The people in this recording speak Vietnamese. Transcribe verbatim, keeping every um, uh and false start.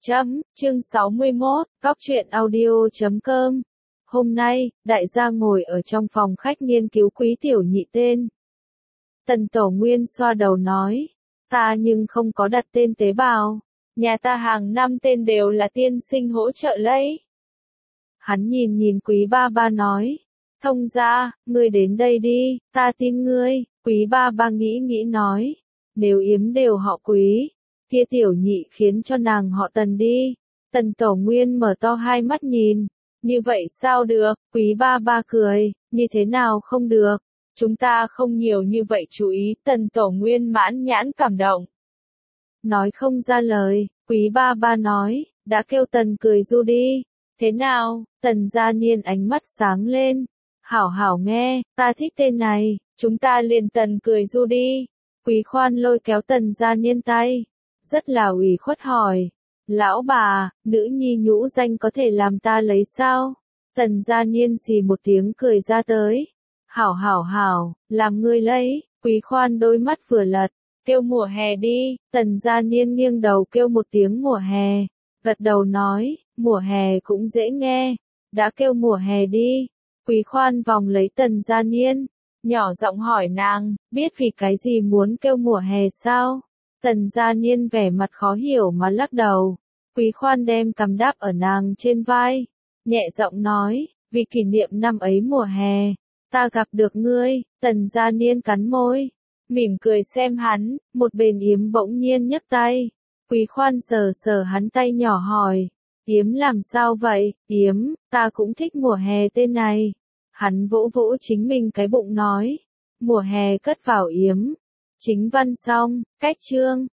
Chấm, chương sáu mươi mốt, góc truyện audio chấm com. Hôm nay, đại gia ngồi ở trong phòng khách nghiên cứu Quý Tiểu Nhị tên. Tần Tổ Nguyên xoa đầu nói, ta nhưng không có đặt tên tế bào, nhà ta hàng năm tên đều là tiên sinh hỗ trợ lấy. Hắn nhìn nhìn Quý Ba Ba nói, thông gia, ngươi đến đây đi, ta tin ngươi. Quý Ba Ba nghĩ nghĩ nói, nếu Yếm đều họ Quý, kia Tiểu Nhị khiến cho nàng họ Tần đi. Tần Tổ Nguyên mở to hai mắt nhìn, như vậy sao được? Quý Ba Ba cười, như thế nào không được? Chúng ta không nhiều như vậy chú ý. Tần Tổ Nguyên mãn nhãn cảm động, nói không ra lời. Quý Ba Ba nói, đã kêu Tần Cười Du đi. Thế nào? Tần Gia Niên ánh mắt sáng lên, hảo hảo nghe, ta thích tên này, chúng ta liền Tần Cười Du đi. Quý Khoan lôi kéo Tần Gia Niên tay, rất là ủy khuất hỏi, lão bà, nữ nhi nhũ danh có thể làm ta lấy sao? Tần Gia Niên xì một tiếng cười ra tới, hảo hảo hảo, làm ngươi lấy. Quý Khoan đôi mắt vừa lật, kêu mùa hè đi. Tần Gia Niên nghiêng đầu kêu một tiếng mùa hè, gật đầu nói, mùa hè cũng dễ nghe, đã kêu mùa hè đi. Quý Khoan vòng lấy Tần Gia Niên, nhỏ giọng hỏi nàng, biết vì cái gì muốn kêu mùa hè sao? Tần Gia Niên vẻ mặt khó hiểu mà lắc đầu. Quý Khoan đem cằm đáp ở nàng trên vai, nhẹ giọng nói, vì kỷ niệm năm ấy mùa hè, ta gặp được ngươi. Tần Gia Niên cắn môi, mỉm cười xem hắn, một bên Yếm bỗng nhiên nhấc tay. Quý Khoan sờ sờ hắn tay nhỏ hỏi, Yếm làm sao vậy? Yếm, ta cũng thích mùa hè tên này. Hắn vỗ vỗ chính mình cái bụng nói, mùa hè cất vào Yếm. Chính văn xong, cách chương.